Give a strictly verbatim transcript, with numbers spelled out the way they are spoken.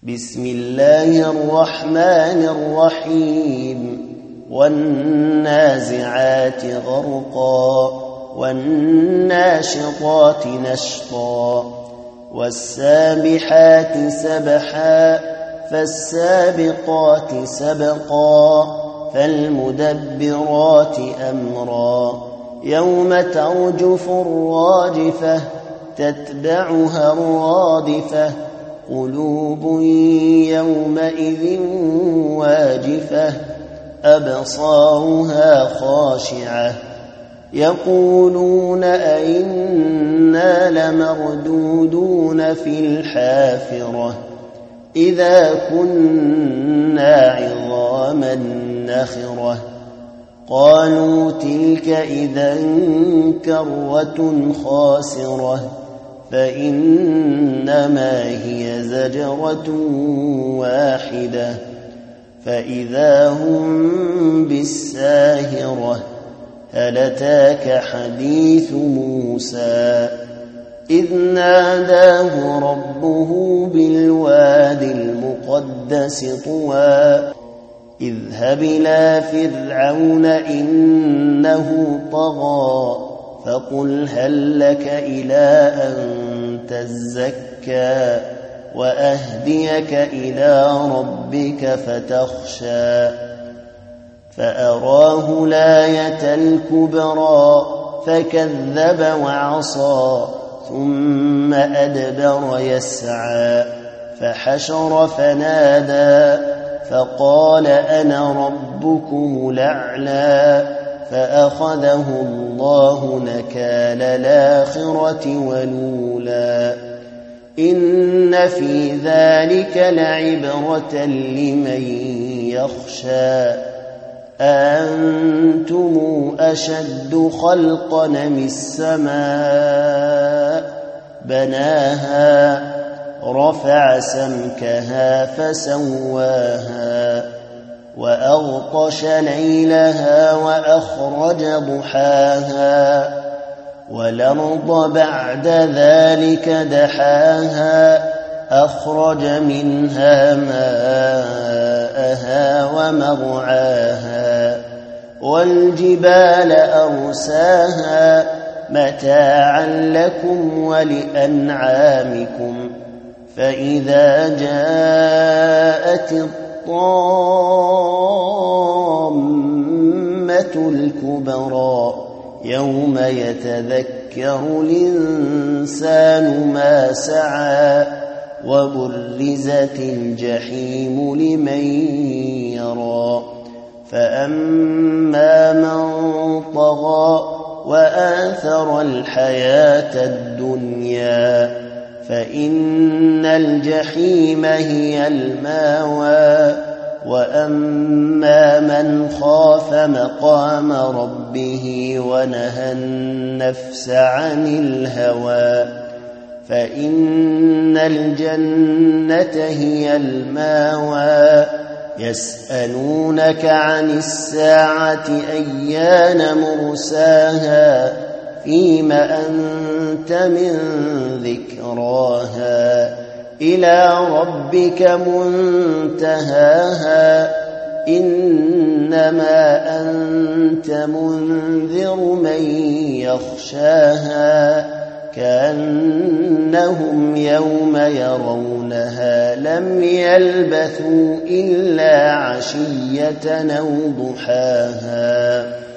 بسم الله الرحمن الرحيم والنازعات غرقا والناشطات نشطا والسابحات سبحا فالسابقات سبقا فالمدبرات أمرا يوم ترجف الراجفة تتبعها الرادفة قلوب يومئذ واجفة أبصارها خاشعة يقولون أئنا لمردودون في الحافرة إذا كنا عظاما نخرة قالوا تلك إذا كرة خاسرة فإنما هي زجرة واحدة فإذا هم بالساهرة هل أتاك حديث موسى إذ ناداه ربه بالواد المقدس طوى اذهب إلى فرعون إنه طغى فقل هل لك إلى أن تزكى وأهديك إلى ربك فتخشى فأراه الآية الكبرى فكذب وعصى ثم أدبر يسعى فحشر فنادى فقال أنا ربكم الأعلى فأخذه الله نكال الآخرة والأولى إن في ذلك لعبرة لمن يخشى أنتم أشد خلقا من السماء بناها رفع سمكها فسواها وأغطش ليلها وأخرج ضحاها والأرض بعد ذلك دحاها أخرج منها ماءها ومرعاها والجبال أرساها متاعا لكم ولأنعامكم فإذا جاءت الطامة الكبرى يوم يتذكر الإنسان ما سعى وبرزت الجحيم لمن يرى فأما من طغى وآثر الحياة الدنيا فإن الجحيم هي الماوى وأما من خاف مقام ربه ونهى النفس عن الهوى فإن الجنة هي الماوى يسألونك عن الساعة أيان مرساها فيم أنت من ذكراها إلى ربك منتهاها إنما أنت منذر من يخشاها كأنهم يوم يرونها لم يلبثوا إلا عشية أو ضحاها.